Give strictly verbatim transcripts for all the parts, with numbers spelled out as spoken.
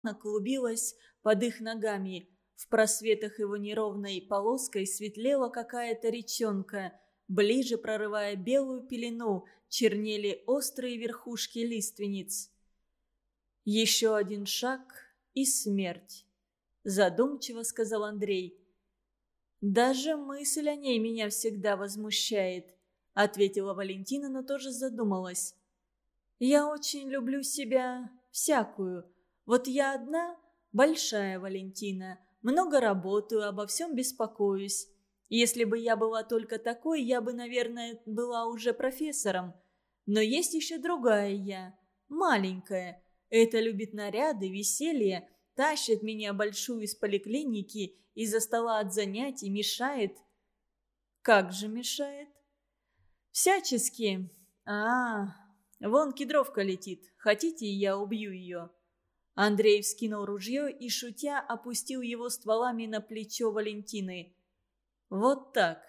клубилась под их ногами. В просветах его неровной полоской светлела какая-то речонка. Ближе, прорывая белую пелену, чернели острые верхушки лиственниц. «Еще один шаг и смерть», — задумчиво сказал Андрей. «Даже мысль о ней меня всегда возмущает», — ответила Валентина, но тоже задумалась. «Я очень люблю себя всякую. Вот я одна, большая Валентина, много работаю, обо всем беспокоюсь. Если бы я была только такой, я бы, наверное, была уже профессором. Но есть еще другая я, маленькая. Это любит наряды, веселье, тащит меня большую из поликлиники, из-за стола от занятий, мешает». «Как же мешает?» «Всячески. А, вон кедровка летит. Хотите, я убью ее?» Андрей вскинул ружье и, шутя, опустил его стволами на плечо Валентины. «Вот так.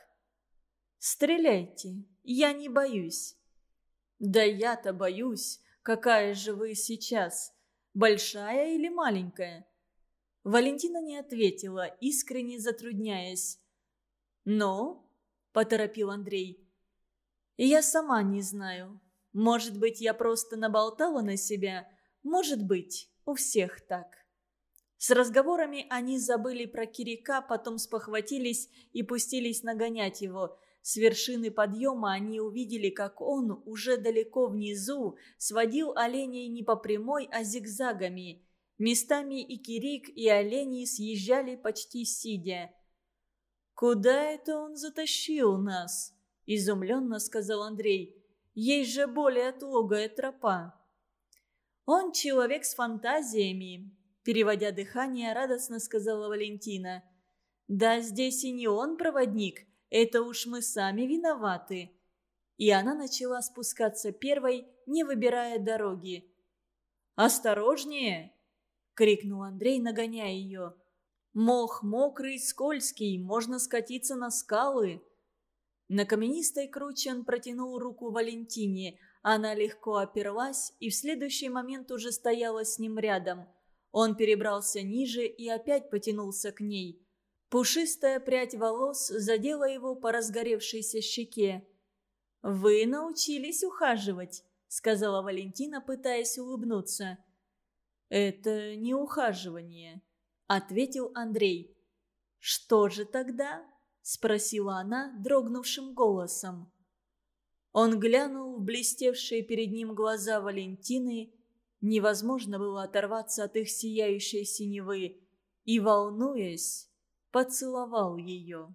Стреляйте. Я не боюсь». «Да я-то боюсь. Какая же вы сейчас? Большая или маленькая?» Валентина не ответила, искренне затрудняясь. «Ну?» – поторопил Андрей. «Я сама не знаю. Может быть, я просто наболтала на себя. Может быть, у всех так». С разговорами они забыли про Кирика, потом спохватились и пустились нагонять его. С вершины подъема они увидели, как он уже далеко внизу сводил оленей не по прямой, а зигзагами. Местами и Кирик, и олени съезжали почти сидя. «Куда это он затащил нас?» – изумленно сказал Андрей. «Есть же более отлогая тропа». «Он человек с фантазиями», – переводя дыхание, радостно сказала Валентина. «Да здесь и не он проводник, это уж мы сами виноваты». И она начала спускаться первой, не выбирая дороги. «Осторожнее!» – крикнул Андрей, нагоняя ее. «Мох мокрый, скользкий, можно скатиться на скалы». На каменистой круче он протянул руку Валентине. Она легко оперлась и в следующий момент уже стояла с ним рядом. Он перебрался ниже и опять потянулся к ней. Пушистая прядь волос задела его по разгоревшейся щеке. «Вы научились ухаживать», — сказала Валентина, пытаясь улыбнуться. «Это не ухаживание», — ответил Андрей. «Что же тогда?» — спросила она дрогнувшим голосом. Он глянул в блестевшие перед ним глаза Валентины. Невозможно было оторваться от их сияющей синевы. И, волнуясь, поцеловал ее.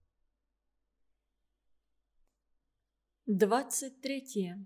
Двадцать третье.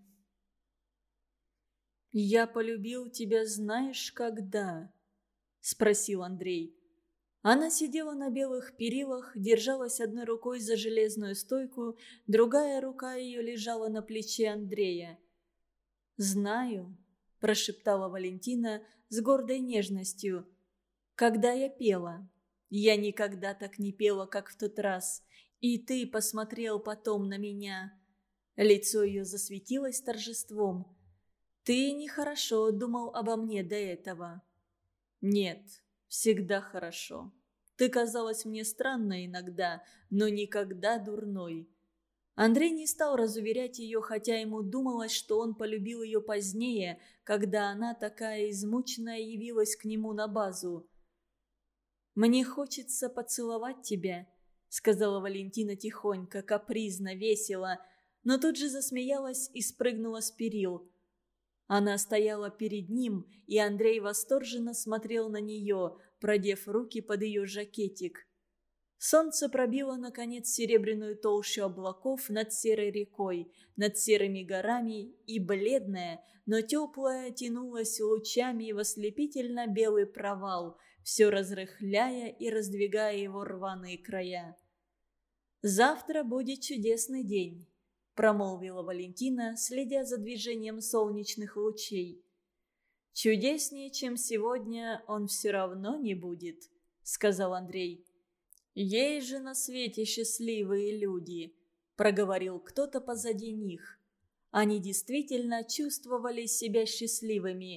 «Я полюбил тебя знаешь когда?» — спросил Андрей. Она сидела на белых перилах, держалась одной рукой за железную стойку, другая рука ее лежала на плече Андрея. «Знаю», – прошептала Валентина с гордой нежностью, – «когда я пела. Я никогда так не пела, как в тот раз. И ты посмотрел потом на меня». Лицо ее засветилось торжеством. «Ты нехорошо думал обо мне до этого». «Нет, всегда хорошо. Ты казалась мне странной иногда, но никогда дурной». Андрей не стал разуверять ее, хотя ему думалось, что он полюбил ее позднее, когда она, такая измученная, явилась к нему на базу. «Мне хочется поцеловать тебя», — сказала Валентина тихонько, капризно, весело, но тут же засмеялась и спрыгнула с перил. Она стояла перед ним, и Андрей восторженно смотрел на нее, продев руки под ее жакетик. Солнце пробило, наконец, серебряную толщу облаков над серой рекой, над серыми горами, и бледная, но теплая тянулась лучами в ослепительно-белый провал, все разрыхляя и раздвигая его рваные края. «Завтра будет чудесный день», — промолвила Валентина, следя за движением солнечных лучей. «Чудеснее, чем сегодня, он все равно не будет», — сказал Андрей. «Есть же на свете счастливые люди», — проговорил кто-то позади них. Они действительно чувствовали себя счастливыми.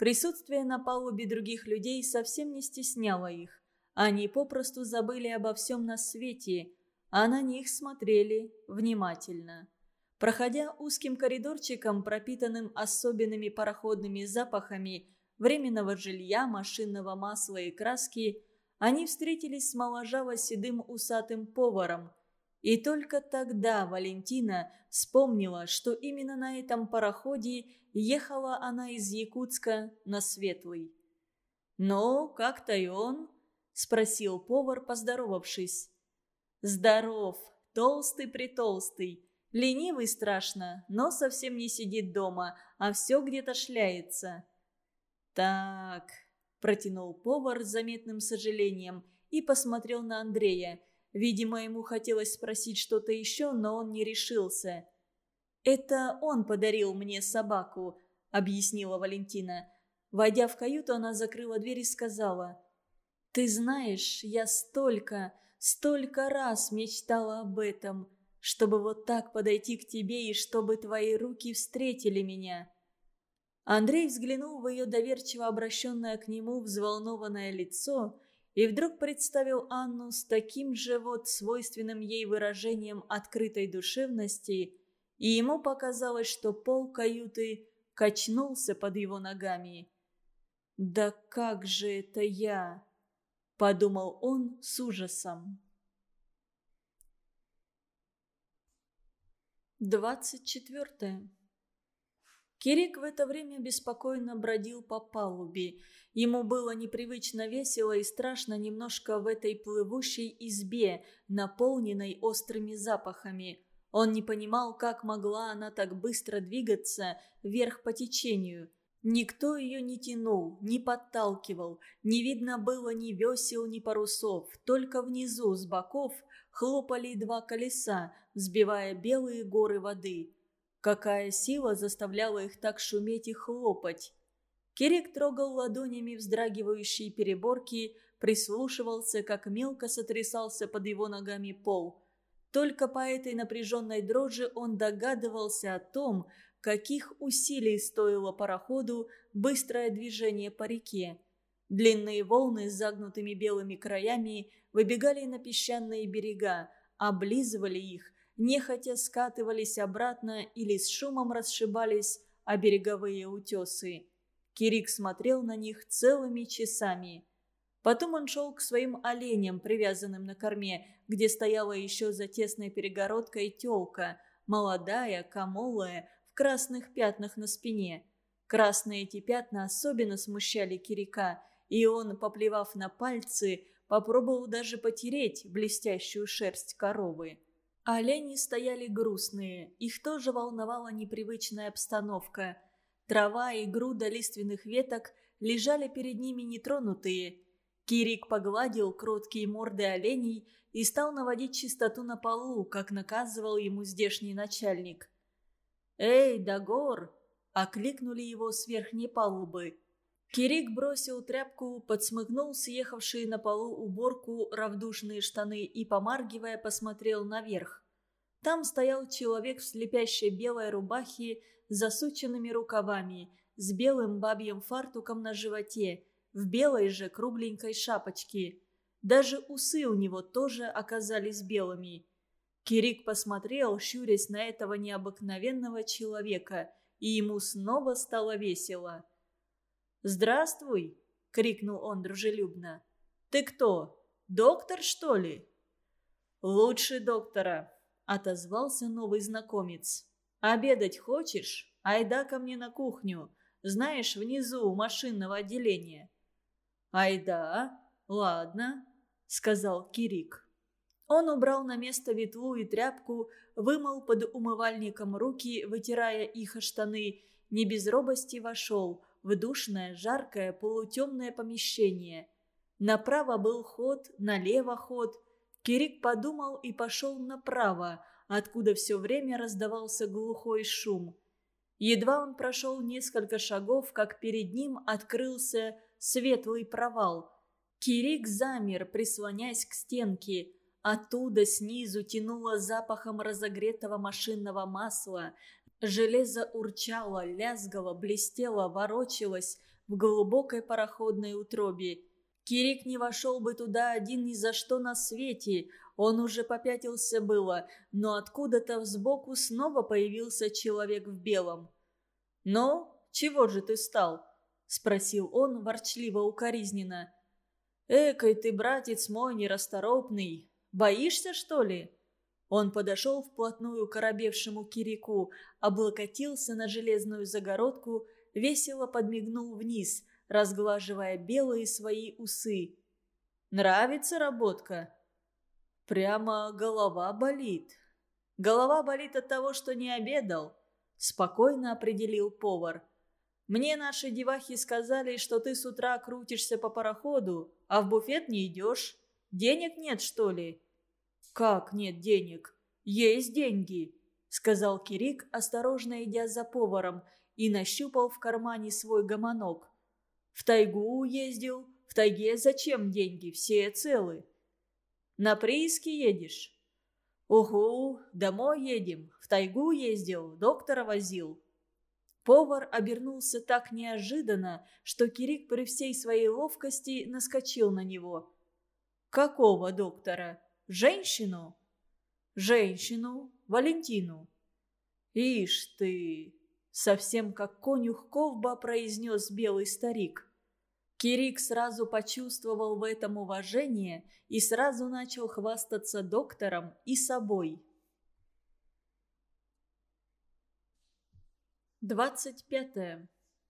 Присутствие на палубе других людей совсем не стесняло их. Они попросту забыли обо всем на свете, а на них смотрели внимательно. Проходя узким коридорчиком, пропитанным особенными пароходными запахами временного жилья, машинного масла и краски, они встретились с моложаво-седым усатым поваром. И только тогда Валентина вспомнила, что именно на этом пароходе ехала она из Якутска на Светлый. «Ну, как-то и он?» – спросил повар, поздоровавшись. «Здоров, толстый-притолстый, ленивый страшно, но совсем не сидит дома, а все где-то шляется». «Так», – протянул повар с заметным сожалением и посмотрел на Андрея. Видимо, ему хотелось спросить что-то еще, но он не решился. «Это он подарил мне собаку», — объяснила Валентина. Войдя в каюту, она закрыла дверь и сказала: «Ты знаешь, я столько, столько раз мечтала об этом, чтобы вот так подойти к тебе и чтобы твои руки встретили меня». Андрей взглянул в ее доверчиво обращенное к нему взволнованное лицо и вдруг представил Анну с таким же вот свойственным ей выражением открытой душевности, и ему показалось, что пол каюты качнулся под его ногами. «Да как же это я?» – подумал он с ужасом. Двадцать четвертое. Кирик в это время беспокойно бродил по палубе. Ему было непривычно весело и страшно немножко в этой плывущей избе, наполненной острыми запахами. Он не понимал, как могла она так быстро двигаться вверх по течению. Никто ее не тянул, не подталкивал, не видно было ни весел, ни парусов. Только внизу, с боков, хлопали два колеса, взбивая белые горы воды. Какая сила заставляла их так шуметь и хлопать? Кирик трогал ладонями вздрагивающие переборки, прислушивался, как мелко сотрясался под его ногами пол. Только по этой напряженной дрожи он догадывался о том, каких усилий стоило пароходу быстрое движение по реке. Длинные волны с загнутыми белыми краями выбегали на песчаные берега, облизывали их, нехотя скатывались обратно или с шумом расшибались о береговые утесы. Кирик смотрел на них целыми часами. Потом он шел к своим оленям, привязанным на корме, где стояла еще за тесной перегородкой тёлка, молодая, камолая, в красных пятнах на спине. Красные эти пятна особенно смущали Кирика, и он, поплевав на пальцы, попробовал даже потереть блестящую шерсть коровы. Олени стояли грустные, их тоже волновала непривычная обстановка. Трава и груда лиственных веток лежали перед ними нетронутые. Кирик погладил кроткие морды оленей и стал наводить чистоту на полу, как наказывал ему здешний начальник. «Эй, Дагор!» – окликнули его с верхней палубы. Кирик бросил тряпку, подсмыгнул съехавшие на полу уборку равдушные штаны и, помаргивая, посмотрел наверх. Там стоял человек в слепящей белой рубахе с засученными рукавами, с белым бабьим фартуком на животе, в белой же кругленькой шапочке. Даже усы у него тоже оказались белыми. Кирик посмотрел, щурясь на этого необыкновенного человека, и ему снова стало весело. «Здравствуй!» — крикнул он дружелюбно. «Ты кто? Доктор, что ли?» «Лучше доктора», — отозвался новый знакомец. «Обедать хочешь? Айда ко мне на кухню. Знаешь, внизу у машинного отделения». «Айда, ладно», — сказал Кирик. Он убрал на место ветлу и тряпку, вымыл под умывальником руки, вытирая их о штаны, не без робости вошел в душное, жаркое, полутемное помещение. Направо был ход, налево ход. Кирик подумал и пошел направо, откуда все время раздавался глухой шум. Едва он прошел несколько шагов, как перед ним открылся светлый провал. Кирик замер, прислонясь к стенке. Оттуда снизу тянуло запахом разогретого машинного масла. Железо урчало, лязгало, блестело, ворочалось, в глубокой пароходной утробе. Кирик не вошел бы туда один ни за что на свете, он уже попятился было, но откуда-то сбоку снова появился человек в белом. «Ну, чего же ты стал?» – спросил он ворчливо-укоризненно. «Экой ты, братец мой, нерасторопный, боишься, что ли?» Он подошел вплотную к оробевшему Кирику, облокотился на железную загородку, весело подмигнул вниз, разглаживая белые свои усы. «Нравится работка?» «Прямо голова болит». «Голова болит от того, что не обедал», – спокойно определил повар. «Мне наши девахи сказали, что ты с утра крутишься по пароходу, а в буфет не идешь. Денег нет, что ли?» «Как нет денег? Есть деньги», — сказал Кирик, осторожно идя за поваром, и нащупал в кармане свой гомонок. «В тайгу ездил. В тайге зачем деньги? Все целы». «На прииски едешь?» «Угу, домой едем. В тайгу ездил, доктора возил». Повар обернулся так неожиданно, что Кирик при всей своей ловкости наскочил на него. «Какого доктора? Женщину?» «Женщину, Валентину». «Ишь ты!» — совсем как конюх Ковба произнес белый старик. Кирик сразу почувствовал в этом уважение и сразу начал хвастаться доктором и собой. Двадцать пятое.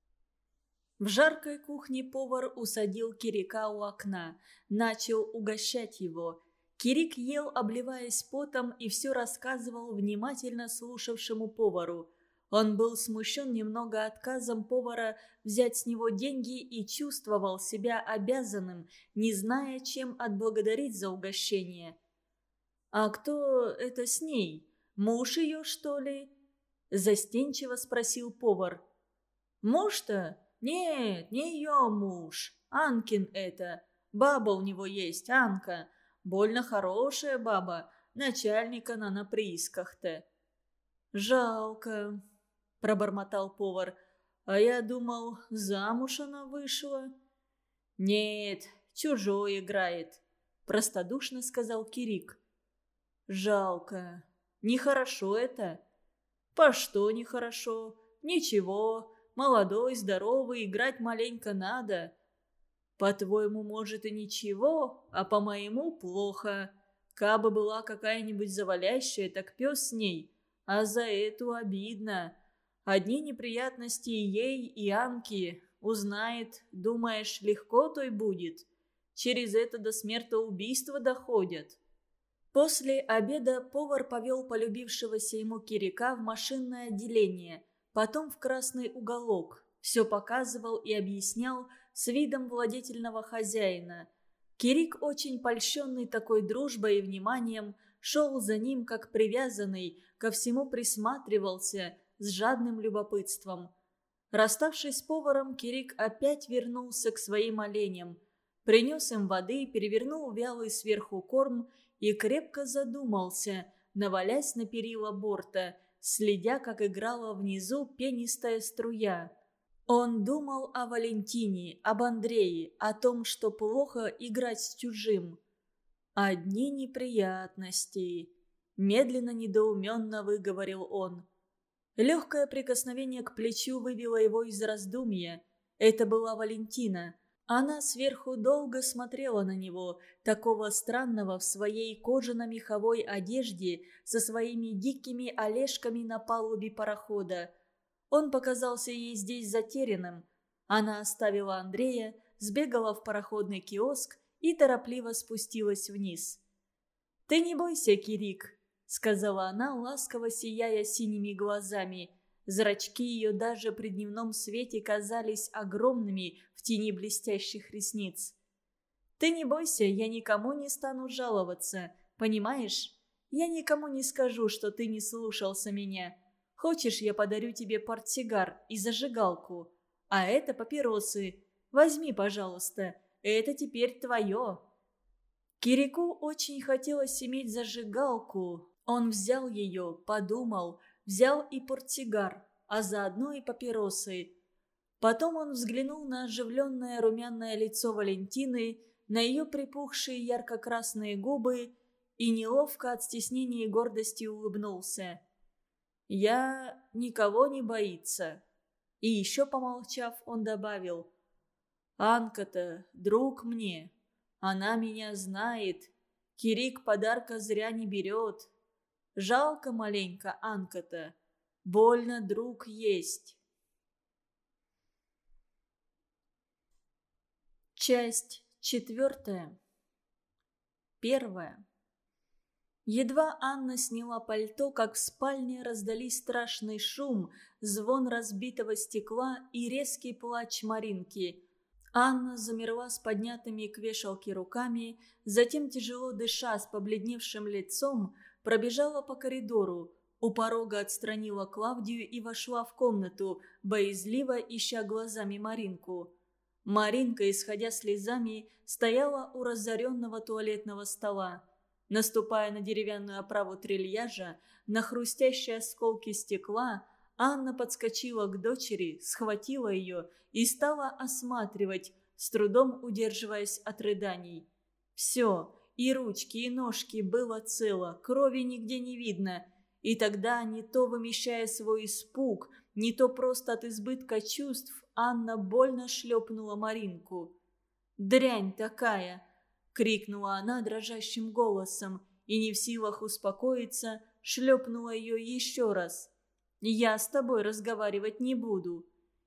В жаркой кухне повар усадил Кирика у окна, начал угощать его. Кирик ел, обливаясь потом, и все рассказывал внимательно слушавшему повару. Он был смущен немного отказом повара взять с него деньги и чувствовал себя обязанным, не зная, чем отблагодарить за угощение. «А кто это с ней? Муж ее, что ли?» – застенчиво спросил повар. «Муж-то? Нет, не ее муж. Анкин это. Баба у него есть, Анка. Больно хорошая баба. Начальник она на приисках-то». «Жалко», – пробормотал повар. «А я думал, замуж она вышла». «Нет, чужой играет», – простодушно сказал Кирик. «Жалко. Нехорошо это». «По что нехорошо? Ничего. Молодой, здоровый, играть маленько надо». «По-твоему, может, и ничего, а по-моему, плохо. Кабы была какая-нибудь завалящая, так пес с ней. А за эту обидно. Одни неприятности и ей, и Анке. Узнает, думаешь, легко той будет? Через это до смертоубийства доходят». После обеда повар повел полюбившегося ему Кирика в машинное отделение, потом в красный уголок. Все показывал и объяснял с видом владетельного хозяина. Кирик, очень польщенный такой дружбой и вниманием, шел за ним как привязанный, ко всему присматривался с жадным любопытством. Расставшись с поваром, Кирик опять вернулся к своим оленям. Принес им воды, перевернул вялый сверху корм и крепко задумался, навалясь на перила борта, следя, как играла внизу пенистая струя. Он думал о Валентине, об Андрее, о том, что плохо играть с чужим. «Одни неприятности», – медленно, недоуменно выговорил он. Легкое прикосновение к плечу выбило его из раздумья. Это была Валентина. Она сверху долго смотрела на него, такого странного в своей кожано-меховой одежде, со своими дикими олешками на палубе парохода. Он показался ей здесь затерянным. Она оставила Андрея, сбегала в пароходный киоск и торопливо спустилась вниз. «Ты не бойся, Кирик», — сказала она, ласково сияя синими глазами. Зрачки ее даже при дневном свете казались огромными в тени блестящих ресниц. «Ты не бойся, я никому не стану жаловаться, понимаешь? Я никому не скажу, что ты не слушался меня. Хочешь, я подарю тебе портсигар и зажигалку? А это папиросы. Возьми, пожалуйста, это теперь твое». Кирику очень хотелось иметь зажигалку. Он взял ее, подумал, взял и портсигар, а заодно и папиросы. Потом он взглянул на оживленное румяное лицо Валентины, на ее припухшие ярко-красные губы и неловко от стеснения и гордости улыбнулся. «Я никого не боится». И еще помолчав, он добавил: «Анка-то друг мне, она меня знает, Кирик подарка зря не берет. Жалко маленько Анка-то, больно друг есть». Часть четвертая. Первая. Едва Анна сняла пальто, как в спальне раздались страшный шум, звон разбитого стекла и резкий плач Маринки. Анна замерла с поднятыми к вешалке руками, затем, тяжело дыша с побледневшим лицом, пробежала по коридору, у порога отстранила Клавдию и вошла в комнату, боязливо ища глазами Маринку. Маринка, исходя слезами, стояла у разоренного туалетного стола. Наступая на деревянную оправу трильяжа, на хрустящие осколки стекла, Анна подскочила к дочери, схватила ее и стала осматривать, с трудом удерживаясь от рыданий. Все, и ручки, и ножки было цело, крови нигде не видно. И тогда, не то вымещая свой испуг, не то просто от избытка чувств, Анна больно шлепнула Маринку. «Дрянь такая!» — крикнула она дрожащим голосом и, не в силах успокоиться, шлепнула ее еще раз. «Я с тобой разговаривать не буду».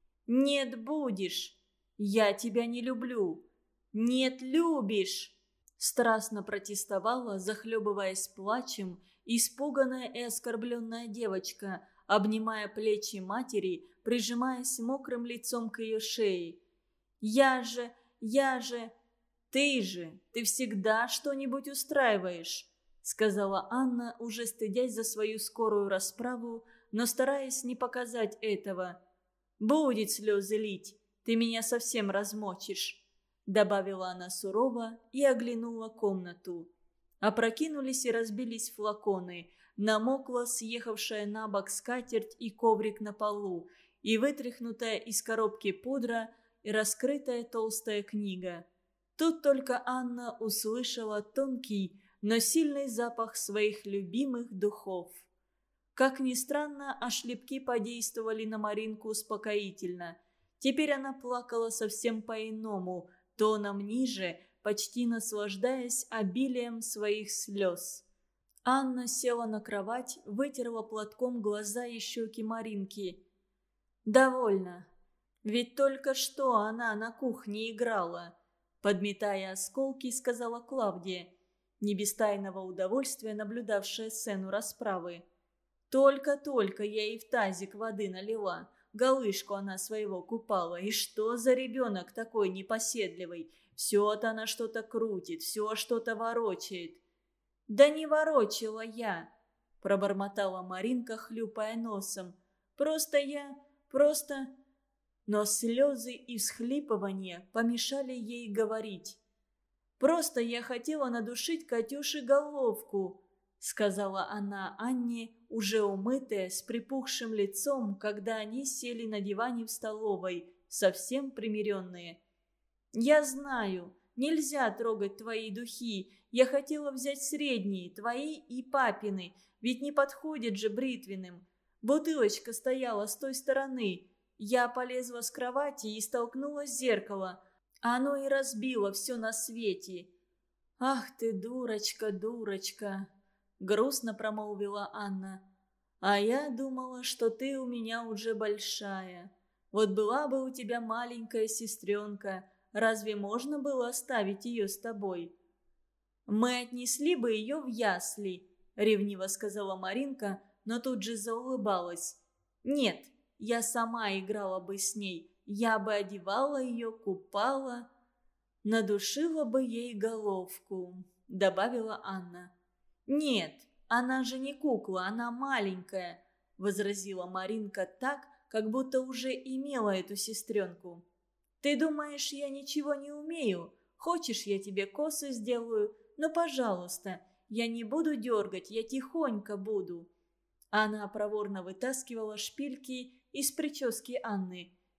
«Нет, будешь! Я тебя не люблю!» «Нет, любишь!» Страстно протестовала, захлебываясь плачем, испуганная и оскорбленная девочка, обнимая плечи матери, прижимаясь мокрым лицом к ее шее. «Я же, я же...» «Ты же, ты всегда что-нибудь устраиваешь», — сказала Анна, уже стыдясь за свою скорую расправу, но стараясь не показать этого. «Будет слезы лить, ты меня совсем размочишь», — добавила она сурово и оглянула комнату. Опрокинулись и разбились флаконы, намокла съехавшая на бок скатерть и коврик на полу, и вытряхнутая из коробки пудра, и раскрытая толстая книга. Тут только Анна услышала тонкий, но сильный запах своих любимых духов. Как ни странно, а шлепки подействовали на Маринку успокоительно. Теперь она плакала совсем по-иному, тоном ниже, почти наслаждаясь обилием своих слез. Анна села на кровать, вытерла платком глаза и щеки Маринки. «Довольно. Ведь только что она на кухне играла», — подметая осколки, сказала Клавдия, не без тайного удовольствия наблюдавшая сцену расправы. «Только-только я ей в тазик воды налила, голышку она своего купала, и что за ребенок такой непоседливый? Все-то она что-то крутит, все что-то ворочает». «Да не ворочила я», — пробормотала Маринка, хлюпая носом. «Просто я... просто...» Но слезы и всхлипывания помешали ей говорить. «Просто я хотела надушить Катюше головку», — сказала она Анне, уже умытая, с припухшим лицом, когда они сели на диване в столовой, совсем примиренные. «Я знаю, нельзя трогать твои духи. Я хотела взять средние, твои и папины, ведь не подходят же бритвенным. Бутылочка стояла с той стороны. Я полезла с кровати и столкнулась с зеркало. Оно и разбило все на свете». «Ах ты, дурочка, дурочка!» — грустно промолвила Анна. «А я думала, что ты у меня уже большая. Вот была бы у тебя маленькая сестренка, разве можно было оставить ее с тобой?» «Мы отнесли бы ее в ясли», — ревниво сказала Маринка, но тут же заулыбалась. «Нет, я сама играла бы с ней, я бы одевала ее, купала, надушила бы ей головку», — добавила Анна. «Нет, она же не кукла, она маленькая», — возразила Маринка так, как будто уже имела эту сестренку. «Ты думаешь, я ничего не умею? Хочешь, я тебе косы сделаю? Ну, пожалуйста, я не буду дергать, я тихонько буду». Она проворно вытаскивала шпильки из прически Анны.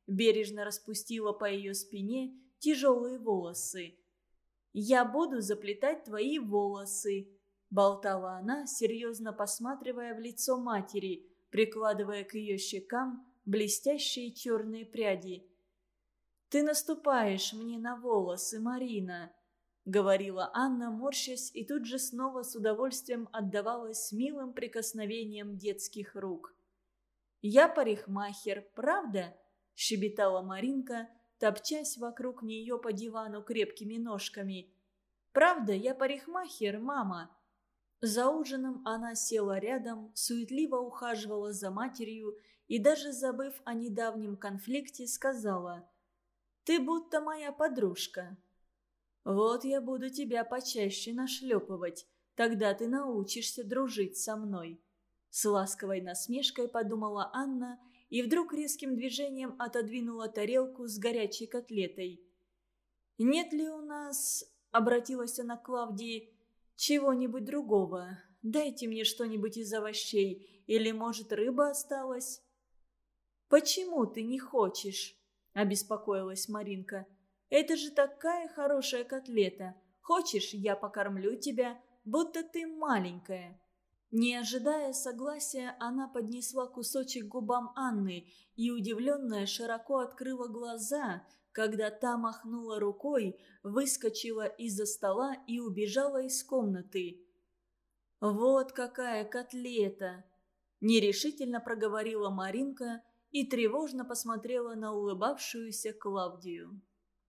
бережно распустила по ее спине тяжелые волосы. «Я буду заплетать твои волосы», – болтала она, серьезно посматривая в лицо матери, прикладывая к ее щекам блестящие черные пряди. «Ты наступаешь мне на волосы, Марина», — говорила Анна, морщась, и тут же снова с удовольствием отдавалась милым прикосновением детских рук. «Я парикмахер, правда?» — щебетала Маринка, топчась вокруг нее по дивану крепкими ножками. «Правда, я парикмахер, мама?» За ужином она села рядом, суетливо ухаживала за матерью и, даже забыв о недавнем конфликте, сказала: «Ты будто моя подружка. Вот я буду тебя почаще нашлепывать, тогда ты научишься дружить со мной». С ласковой насмешкой подумала Анна и вдруг резким движением отодвинула тарелку с горячей котлетой. «Нет ли у нас, — обратилась она к Клавдии, — чего-нибудь другого? Дайте мне что-нибудь из овощей, или, может, рыба осталась?» «Почему ты не хочешь?» – обеспокоилась Маринка. «Это же такая хорошая котлета. Хочешь, я покормлю тебя, будто ты маленькая». Не ожидая согласия, она поднесла кусочек к губам Анны и, удивленная, широко открыла глаза, когда та махнула рукой, выскочила из-за стола и убежала из комнаты. «Вот какая котлета!» – нерешительно проговорила Маринка и тревожно посмотрела на улыбавшуюся Клавдию.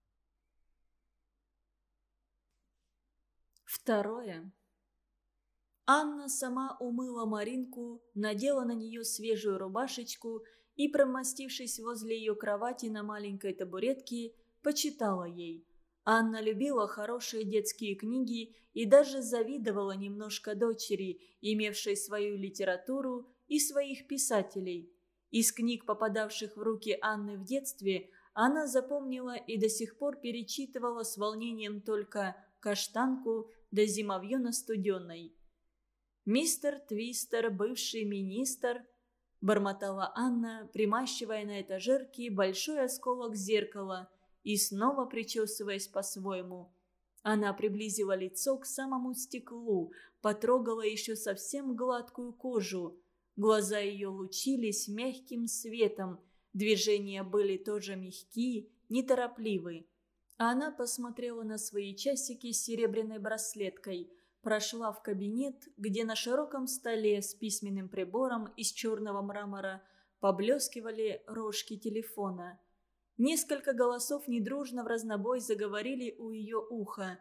Второе. Анна сама умыла Маринку, надела на нее свежую рубашечку и, промостившись возле ее кровати на маленькой табуретке, почитала ей. Анна любила хорошие детские книги и даже завидовала немножко дочери, имевшей свою литературу и своих писателей. Из книг, попадавших в руки Анны в детстве, она запомнила и до сих пор перечитывала с волнением только «Каштанку» да «Зимовье на Студенной». «Мистер Твистер, бывший министр», – бормотала Анна, примащивая на этажерке большой осколок зеркала и снова причесываясь по-своему. Она приблизила лицо к самому стеклу, потрогала еще совсем гладкую кожу. Глаза ее лучились мягким светом, движения были тоже мягкие, неторопливы. Она посмотрела на свои часики с серебряной браслеткой, прошла в кабинет, где на широком столе с письменным прибором из черного мрамора поблескивали рожки телефона. Несколько голосов недружно вразнобой заговорили у ее уха.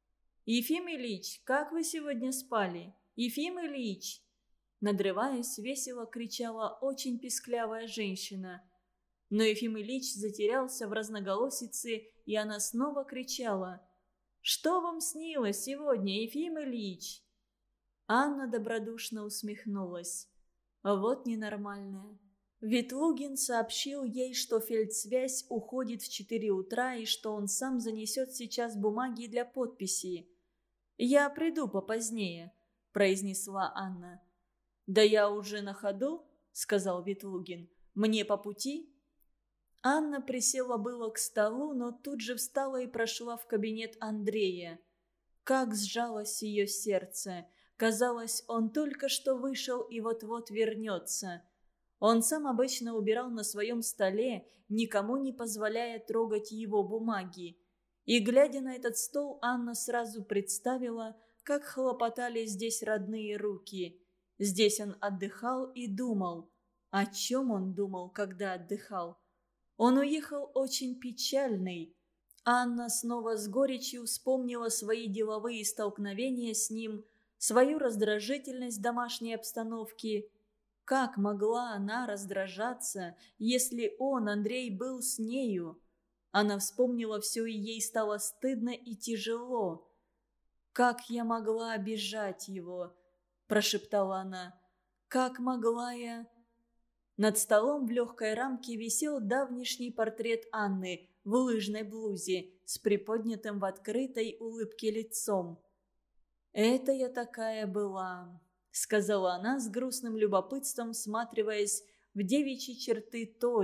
«Ефим Ильич, как вы сегодня спали? Ефим Ильич!» Надрываясь, весело кричала очень писклявая женщина. Но Ефим Ильич затерялся в разноголосице, и она снова кричала: «Что вам снилось сегодня, Ефим Ильич?» Анна добродушно усмехнулась. Вот ненормальная. Ветлугин сообщил ей, что фельдсвязь уходит в четыре утра и что он сам занесет сейчас бумаги для подписи. «Я приду попозднее», – произнесла Анна. «Да я уже на ходу», – сказал Ветлугин. «Мне по пути?» Анна присела было к столу, но тут же встала и прошла в кабинет Андрея. Как сжалось ее сердце! Казалось, он только что вышел и вот-вот вернется. Он сам обычно убирал на своем столе, никому не позволяя трогать его бумаги. И, глядя на этот стол, Анна сразу представила, как хлопотали здесь родные руки. Здесь он отдыхал и думал. О чем он думал, когда отдыхал? Он уехал очень печальный. Анна снова с горечью вспомнила свои деловые столкновения с ним, свою раздражительность домашней обстановки. Как могла она раздражаться, если он, Андрей, был с нею? Она вспомнила все, и ей стало стыдно и тяжело. «Как я могла обижать его?» – прошептала она. «Как могла я...» Над столом в легкой рамке висел давнишний портрет Анны в лыжной блузе с приподнятым в открытой улыбке лицом. «Это я такая была», — сказала она с грустным любопытством, всматриваясь в девичьи черты той,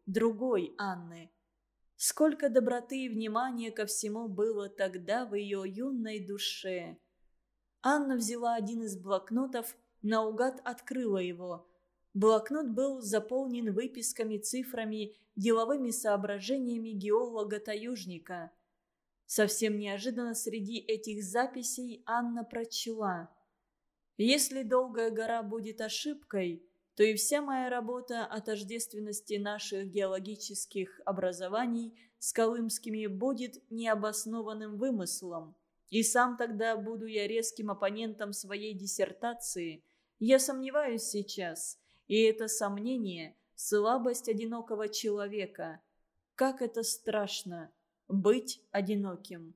другой Анны. Сколько доброты и внимания ко всему было тогда в ее юной душе. Анна взяла один из блокнотов, наугад открыла его. Блокнот был заполнен выписками, цифрами, деловыми соображениями геолога-таежника. Совсем неожиданно среди этих записей Анна прочла: «Если долгая гора будет ошибкой, то и вся моя работа о тождественности наших геологических образований с колымскими будет необоснованным вымыслом. И сам тогда буду я резким оппонентом своей диссертации. Я сомневаюсь сейчас, и это сомнение – слабость одинокого человека. Как это страшно – быть одиноким».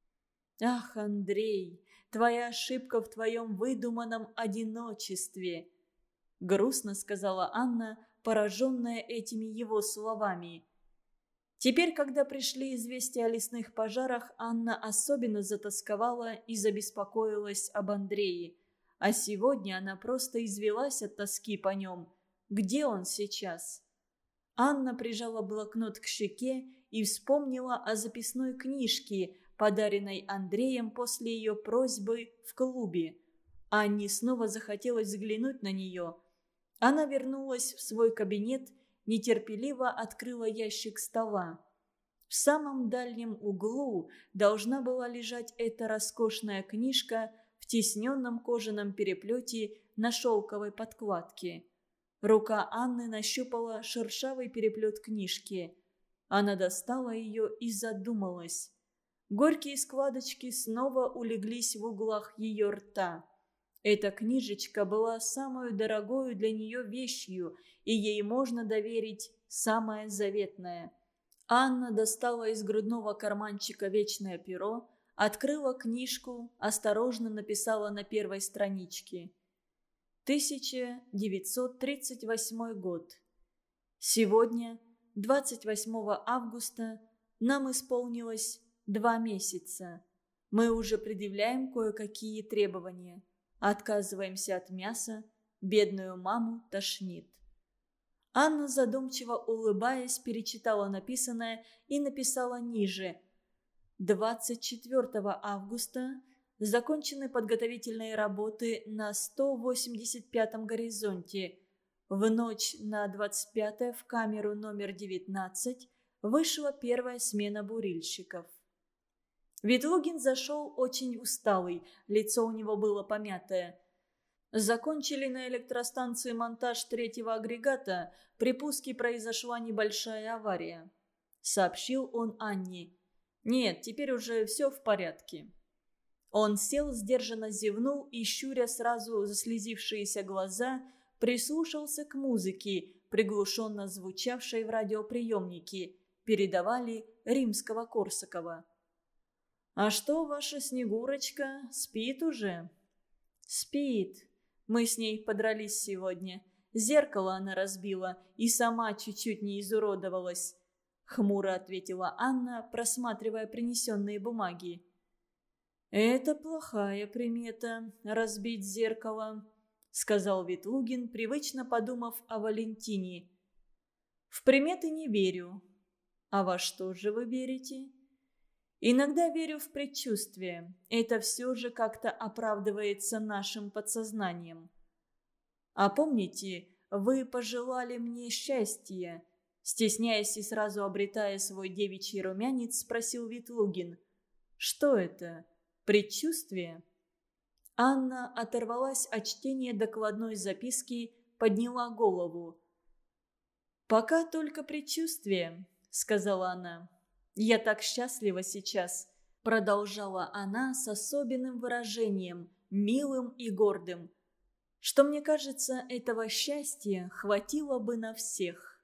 «Ах, Андрей, твоя ошибка в твоем выдуманном одиночестве», – грустно сказала Анна, пораженная этими его словами. Теперь, когда пришли известия о лесных пожарах, Анна особенно затосковала и забеспокоилась об Андрее. А сегодня она просто извелась от тоски по нем. Где он сейчас? Анна прижала блокнот к щеке и вспомнила о записной книжке, подаренной Андреем после ее просьбы в клубе. Анне снова захотелось взглянуть на нее. Она вернулась в свой кабинет, нетерпеливо открыла ящик стола. В самом дальнем углу должна была лежать эта роскошная книжка в тисненном кожаном переплете на шелковой подкладке. Рука Анны нащупала шершавый переплет книжки. Она достала ее и задумалась. Горькие складочки снова улеглись в углах ее рта. Эта книжечка была самой дорогой для нее вещью, и ей можно доверить самое заветное. Анна достала из грудного карманчика вечное перо, открыла книжку, осторожно написала на первой страничке: тысяча девятьсот тридцать восьмой год. Сегодня, двадцать восьмого августа, нам исполнилось два месяца. Мы уже предъявляем кое-какие требования. Отказываемся от мяса, бедную маму тошнит. Анна, задумчиво улыбаясь, перечитала написанное и написала ниже: двадцать четвёртого августа закончены подготовительные работы на сто восемьдесят пятом горизонте. В ночь на двадцать пятое в камеру номер девятнадцать вышла первая смена бурильщиков. Ветлугин зашел очень усталый, лицо у него было помятое. «Закончили на электростанции монтаж третьего агрегата, при пуске произошла небольшая авария», — сообщил он Анне. «Нет, теперь уже все в порядке». Он сел, сдержанно зевнул и, щуря сразу заслезившиеся глаза, прислушался к музыке, приглушенно звучавшей в радиоприемнике. Передавали Римского-Корсакова. «А что, ваша Снегурочка, спит уже?» «Спит. Мы с ней подрались сегодня. Зеркало она разбила и сама чуть-чуть не изуродовалась», — хмуро ответила Анна, просматривая принесенные бумаги. «Это плохая примета — разбить зеркало», — сказал Ветлугин, привычно подумав о Валентине. «В приметы не верю. А во что же вы верите?» «Иногда верю в предчувствие. Это все же как-то оправдывается нашим подсознанием». «А помните, вы пожелали мне счастья?» Стесняясь и сразу обретая свой девичий румянец, спросил Ветлугин. «Что это? Предчувствие?» Анна оторвалась от чтения докладной записки, подняла голову. «Пока только предчувствие», — сказала она. «Я так счастлива сейчас», — продолжала она с особенным выражением, милым и гордым, «что, мне кажется, этого счастья хватило бы на всех».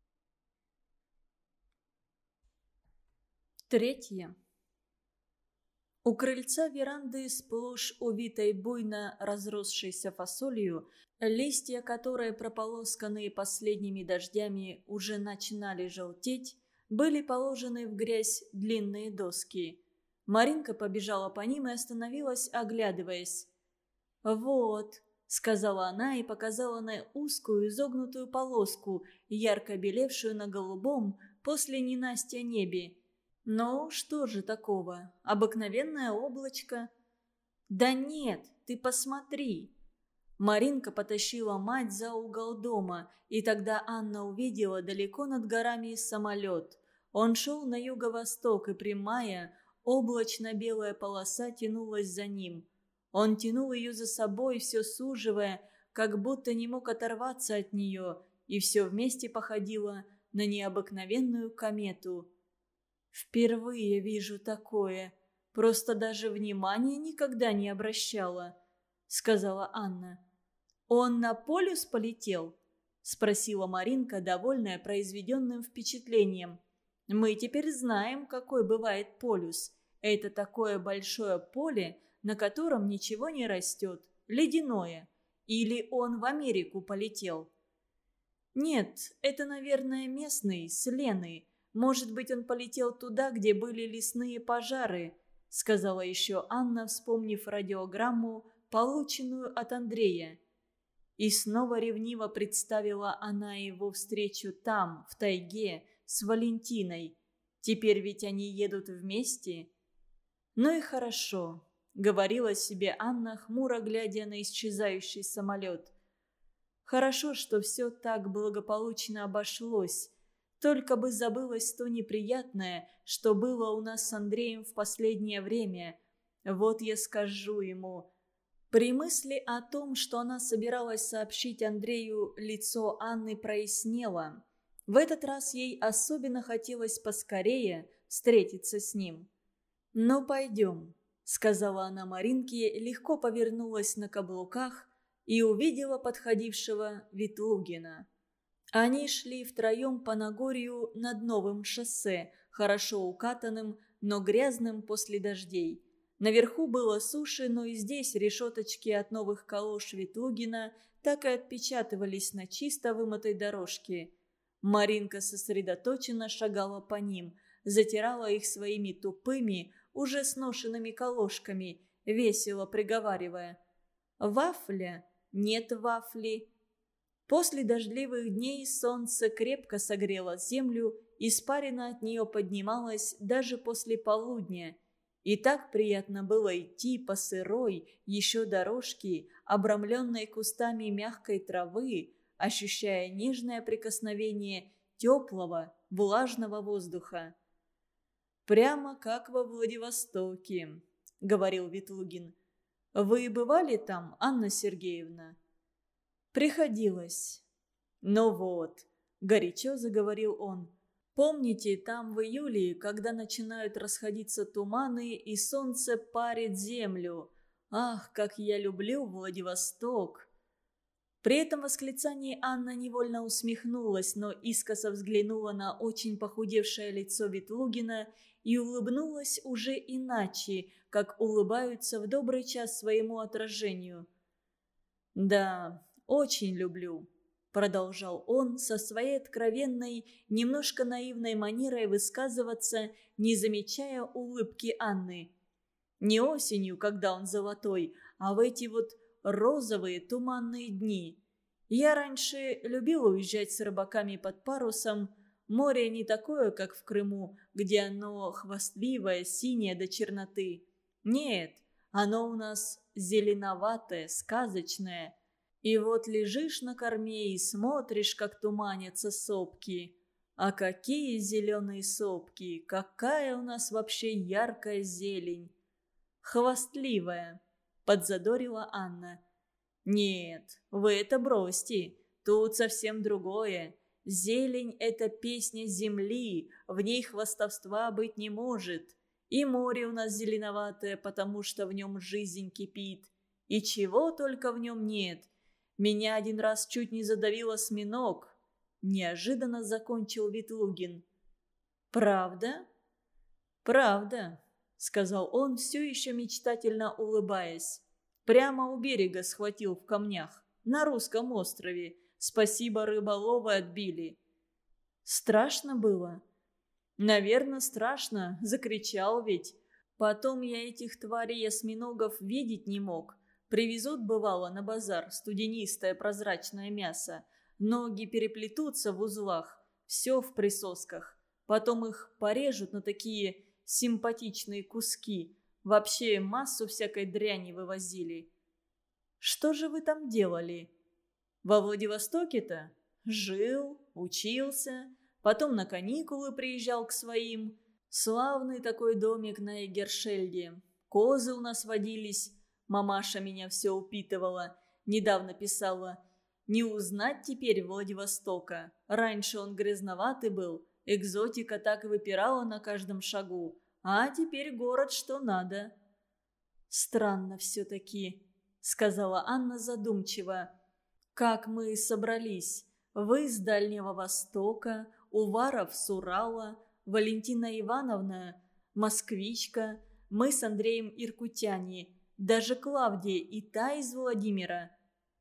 Третье. У крыльца веранды, сплошь увитой буйно разросшейся фасолью, листья которой, прополосканные последними дождями, уже начинали желтеть, были положены в грязь длинные доски. Маринка побежала по ним и остановилась, оглядываясь. «Вот, сказала она и показала на узкую изогнутую полоску, ярко белевшую на голубом после ненастья небе. «Ну, что же такого? Обыкновенное облачко». «Да нет, ты посмотри!» Маринка потащила мать за угол дома, и тогда Анна увидела далеко над горами самолет. Он шел на юго-восток, и прямая, облачно-белая полоса тянулась за ним. Он тянул ее за собой, все суживая, как будто не мог оторваться от нее, и все вместе походило на необыкновенную комету. «Впервые вижу такое. Просто даже внимания никогда не обращала», — сказала Анна. «Он на полюс полетел?» — спросила Маринка, довольная произведенным впечатлением. «Мы теперь знаем, какой бывает полюс. Это такое большое поле, на котором ничего не растет, ледяное. Или он в Америку полетел?» «Нет, это, наверное, местный, с Леной. Может быть, он полетел туда, где были лесные пожары», — сказала еще Анна, вспомнив радиограмму, полученную от Андрея. И снова ревниво представила она его встречу там, в тайге, с Валентиной. Теперь ведь они едут вместе. «Ну и хорошо», — говорила себе Анна, хмуро глядя на исчезающий самолет. «Хорошо, что все так благополучно обошлось. Только бы забылось то неприятное, что было у нас с Андреем в последнее время. Вот я скажу ему». При мысли о том, что она собиралась сообщить Андрею, лицо Анны прояснело. В этот раз ей особенно хотелось поскорее встретиться с ним. «Ну, пойдем», — сказала она Маринке, легко повернулась на каблуках и увидела подходившего Ветлугина. Они шли втроем по Нагорью над новым шоссе, хорошо укатанным, но грязным после дождей. Наверху было суше, но и здесь решеточки от новых калош Ветлугина так и отпечатывались на чисто вымытой дорожке. Маринка сосредоточенно шагала по ним, затирала их своими тупыми, уже сношенными калошками, весело приговаривая: «Вафля? Нет вафли». После дождливых дней солнце крепко согрело землю, испарина от нее поднималась даже после полудня. И так приятно было идти по сырой еще дорожке, обрамленной кустами мягкой травы, ощущая нежное прикосновение теплого, влажного воздуха. «Прямо как во Владивостоке», — говорил Ветлугин. «Вы бывали там, Анна Сергеевна?» «Приходилось». «Ну вот», — горячо заговорил он. «Помните, там в июле, когда начинают расходиться туманы и солнце парит землю? Ах, как я люблю Владивосток!» При этом восклицании Анна невольно усмехнулась, но искоса взглянула на очень похудевшее лицо Ветлугина и улыбнулась уже иначе, как улыбаются в добрый час своему отражению. «Да, очень люблю», — продолжал он со своей откровенной, немножко наивной манерой высказываться, не замечая улыбки Анны. «Не осенью, когда он золотой, а в эти вот розовые туманные дни. Я раньше любила уезжать с рыбаками под парусом. Море не такое, как в Крыму, где оно хвастливое, синее до черноты. Нет, оно у нас зеленоватое, сказочное. И вот лежишь на корме и смотришь, как туманятся сопки. А какие зеленые сопки! Какая у нас вообще яркая зелень!» «Хвастливая», — подзадорила Анна. «Нет, вы это бросьте. Тут совсем другое. Зелень — это песня земли, в ней хвастовства быть не может. И море у нас зеленоватое, потому что в нем жизнь кипит. И чего только в нем нет. Меня один раз чуть не задавил осьминог», — неожиданно закончил Ветлугин. «Правда?» «Правда», — сказал он, все еще мечтательно улыбаясь. «Прямо у берега схватил в камнях, на русском острове. Спасибо, рыболовы отбили». «Страшно было?» «Наверное, страшно. Закричал ведь. Потом я этих тварей осьминогов видеть не мог. Привезут, бывало, на базар студенистое прозрачное мясо. Ноги переплетутся в узлах, все в присосках. Потом их порежут на такие симпатичные куски. Вообще массу всякой дряни вывозили. Что же вы там делали? Во Владивостоке-то? Жил, учился, потом на каникулы приезжал к своим. Славный такой домик на Эгершельде. Козы у нас водились. Мамаша меня все упитывала. Недавно писала: «Не узнать теперь Владивостока. Раньше он грязноватый был. Экзотика так и выпирала на каждом шагу. А теперь город что надо». «Странно все-таки», — сказала Анна задумчиво. «Как мы собрались. Вы с Дальнего Востока, Уваров с Урала, Валентина Ивановна — москвичка, мы с Андреем иркутяне, даже Клавдия и та из Владимира».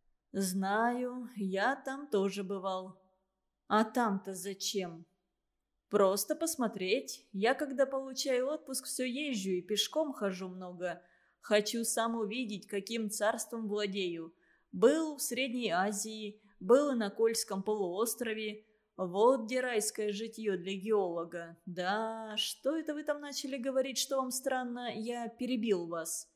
«Знаю, я там тоже бывал». «А там-то зачем?» «Просто посмотреть. Я, когда получаю отпуск, все езжу и пешком хожу много. Хочу сам увидеть, каким царством владею. Был в Средней Азии, был и на Кольском полуострове. Вот где райское житье для геолога. Да, что это вы там начали говорить, что вам странно? Я перебил вас».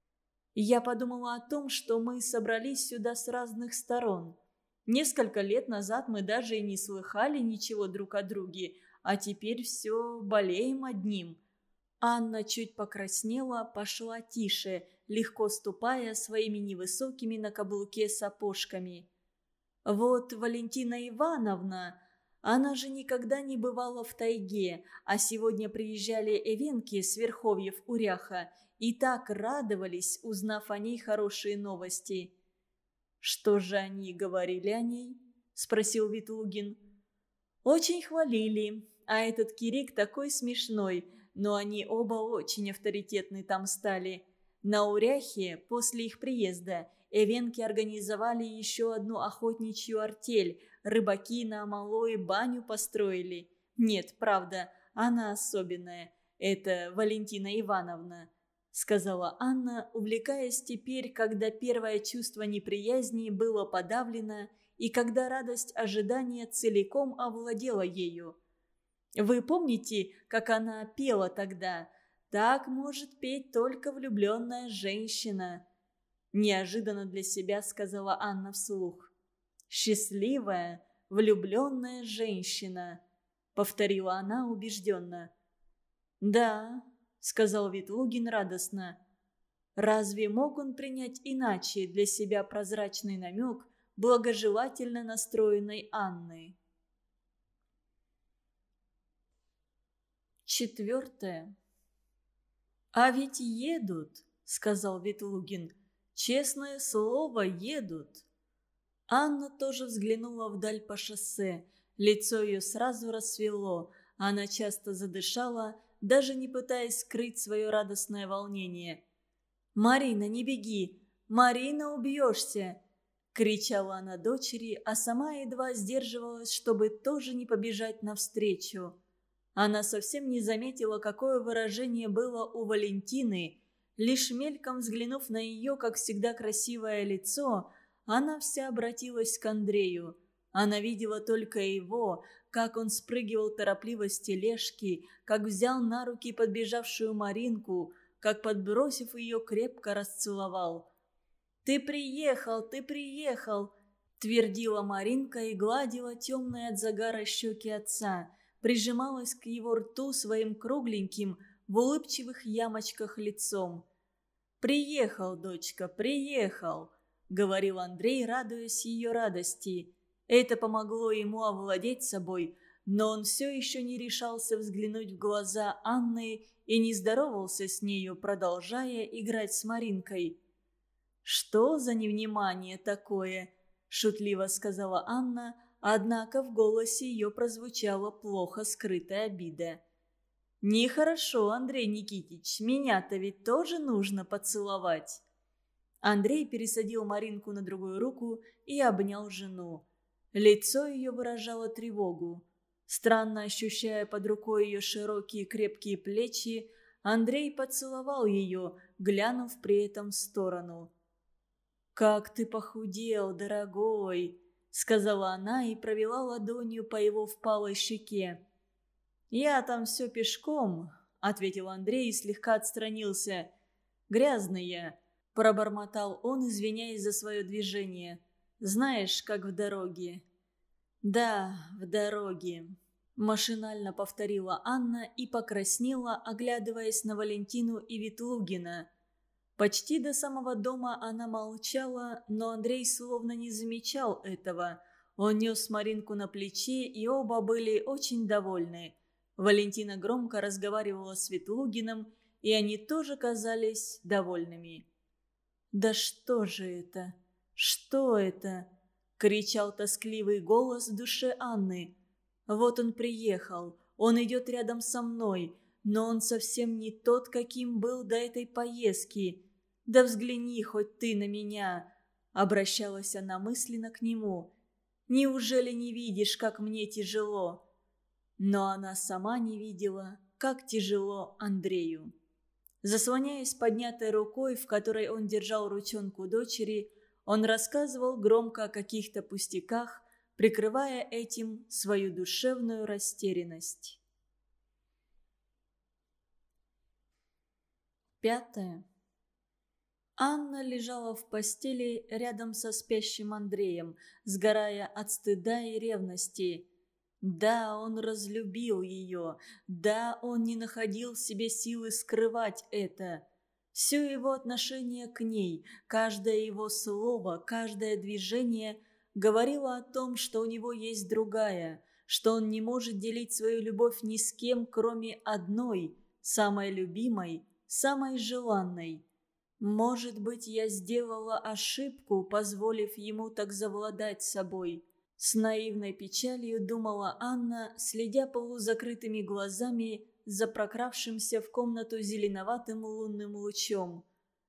Я подумала о том, что мы собрались сюда с разных сторон. Несколько лет назад мы даже и не слыхали ничего друг о друге, а теперь все болеем одним. Анна чуть покраснела, пошла тише, легко ступая своими невысокими на каблуке сапожками. «Вот Валентина Ивановна, она же никогда не бывала в тайге, а сегодня приезжали эвенки с верховьев Уряха и так радовались, узнав о ней хорошие новости». «Что же они говорили о ней?» – спросил Ветлугин. «Очень хвалили, а этот Кирик такой смешной, но они оба очень авторитетны там стали. На Уряхе после их приезда эвенки организовали еще одну охотничью артель, рыбаки на Амалое баню построили. Нет, правда, она особенная, это Валентина Ивановна», — сказала Анна, увлекаясь теперь, когда первое чувство неприязни было подавлено и когда радость ожидания целиком овладела ею. «Вы помните, как она пела тогда? Так может петь только влюбленная женщина», — неожиданно для себя сказала Анна вслух. «Счастливая, влюбленная женщина», — повторила она убежденно. «Да», — сказал Ветлугин радостно. Разве мог он принять иначе для себя прозрачный намек благожелательно настроенной Анны? Четвертое. «А ведь едут», — сказал Ветлугин. «Честное слово, едут». Анна тоже взглянула вдаль по шоссе. Лицо ее сразу рассвело. Она часто задышала, даже не пытаясь скрыть свое радостное волнение. «Марина, не беги! Марина, убьешься!» — кричала она дочери, а сама едва сдерживалась, чтобы тоже не побежать навстречу. Она совсем не заметила, какое выражение было у Валентины. Лишь мельком взглянув на ее, как всегда, красивое лицо, она вся обратилась к Андрею. Она видела только его, как он спрыгивал торопливо с тележки, как взял на руки подбежавшую Маринку, как, подбросив ее, крепко расцеловал. «Ты приехал, ты приехал!» – твердила Маринка и гладила темные от загара щеки отца, прижималась к его рту своим кругленьким, в улыбчивых ямочках лицом. «Приехал, дочка, приехал!» – говорил Андрей, радуясь ее радости. Это помогло ему овладеть собой, но он все еще не решался взглянуть в глаза Анны и не здоровался с нею, продолжая играть с Маринкой. «Что за невнимание такое?» – шутливо сказала Анна, однако в голосе ее прозвучала плохо скрытая обида. «Нехорошо, Андрей Никитич, меня-то ведь тоже нужно поцеловать». Андрей пересадил Маринку на другую руку и обнял жену. Лицо ее выражало тревогу. Странно ощущая под рукой ее широкие крепкие плечи, Андрей поцеловал ее, глянув при этом в сторону. «Как ты похудел, дорогой!» — сказала она и провела ладонью по его впалой щеке. «Я там все пешком», — ответил Андрей и слегка отстранился. «Грязный я», — пробормотал он, извиняясь за свое движение. «Знаешь, как в дороге». «Да, в дороге», — машинально повторила Анна и покраснела, оглядываясь на Валентину и Ветлугина. Почти до самого дома она молчала, но Андрей словно не замечал этого. Он нес Маринку на плече, и оба были очень довольны. Валентина громко разговаривала с Ветлугиным, и они тоже казались довольными. «Да что же это? Что это?» — кричал тоскливый голос в душе Анны. «Вот он приехал, он идет рядом со мной, но он совсем не тот, каким был до этой поездки. Да взгляни хоть ты на меня!» — обращалась она мысленно к нему. «Неужели не видишь, как мне тяжело?» Но она сама не видела, как тяжело Андрею. Заслоняясь поднятой рукой, в которой он держал ручонку дочери, он рассказывал громко о каких-то пустяках, прикрывая этим свою душевную растерянность. Пятое. Анна лежала в постели рядом со спящим Андреем, сгорая от стыда и ревности. Да, он разлюбил ее, да, он не находил в себе силы скрывать это. Все его отношение к ней, каждое его слово, каждое движение говорило о том, что у него есть другая, что он не может делить свою любовь ни с кем, кроме одной, самой любимой, самой желанной. Может быть, я сделала ошибку, позволив ему так завладеть собой. С наивной печалью думала Анна, следя полузакрытыми глазами за прокравшимся в комнату зеленоватым лунным лучом.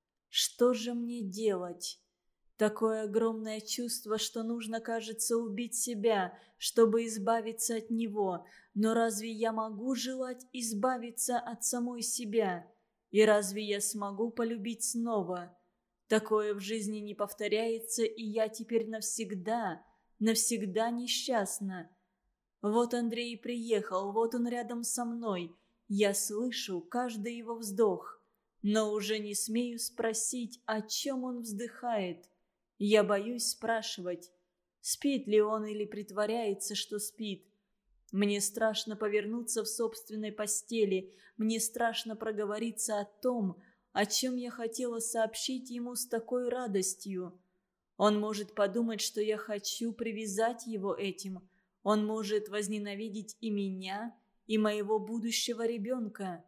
Что же мне делать? Такое огромное чувство, что нужно, кажется, убить себя, чтобы избавиться от него. Но разве я могу желать избавиться от самой себя? И разве я смогу полюбить снова? Такое в жизни не повторяется, и я теперь навсегда, навсегда несчастна. Вот Андрей приехал, вот он рядом со мной. Я слышу каждый его вздох, но уже не смею спросить, о чем он вздыхает. Я боюсь спрашивать, спит ли он или притворяется, что спит. Мне страшно повернуться в собственной постели, мне страшно проговориться о том, о чем я хотела сообщить ему с такой радостью. Он может подумать, что я хочу привязать его этим. Он может возненавидеть и меня, и моего будущего ребенка.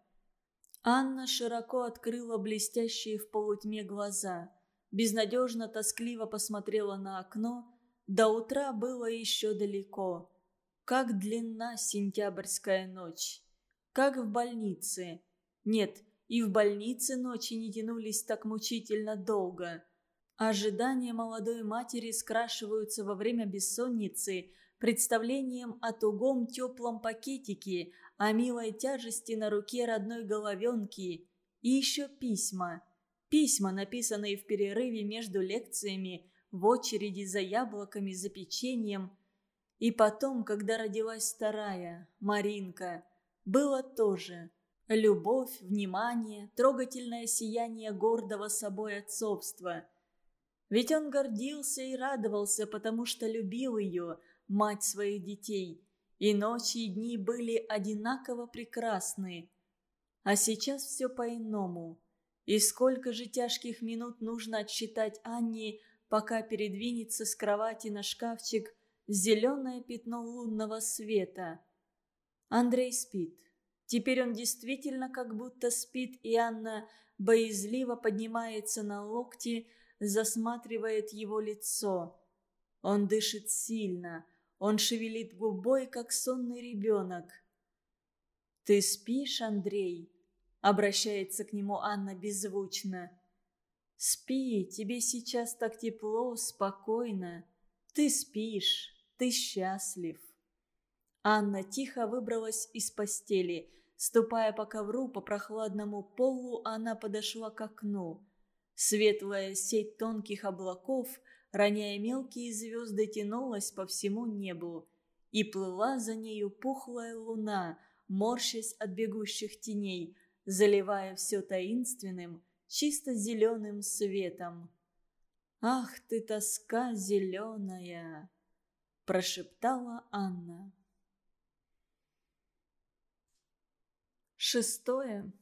Анна широко открыла блестящие в полутьме глаза. Безнадежно тоскливо посмотрела на окно. До утра было еще далеко. Как длинна сентябрьская ночь. Как в больнице. Нет, и в больнице ночи не тянулись так мучительно долго. Ожидания молодой матери скрашиваются во время бессонницы представлением о тугом теплом пакетике, о милой тяжести на руке родной головенки. И еще письма. Письма, написанные в перерыве между лекциями, в очереди за яблоками, за печеньем. И потом, когда родилась вторая, Маринка, было тоже. Любовь, внимание, трогательное сияние гордого собой отцовства. Ведь он гордился и радовался, потому что любил ее, мать своих детей. И ночи, и дни были одинаково прекрасны. А сейчас все по-иному. И сколько же тяжких минут нужно отсчитать Анне, пока передвинется с кровати на шкафчик зеленое пятно лунного света. Андрей спит. Теперь он действительно как будто спит, и Анна боязливо поднимается на локти, засматривает его лицо. Он дышит сильно, он шевелит губой, как сонный ребенок. «Ты спишь, Андрей?» — обращается к нему Анна беззвучно. «Спи, тебе сейчас так тепло, спокойно. Ты спишь, ты счастлив». Анна тихо выбралась из постели. Ступая по ковру по прохладному полу, она подошла к окну. Светлая сеть тонких облаков, роняя мелкие звезды, тянулась по всему небу, и плыла за нею пухлая луна, морщась от бегущих теней, заливая все таинственным, чисто зеленым светом. «Ах ты, тоска зеленая!» – прошептала Анна. Шестое.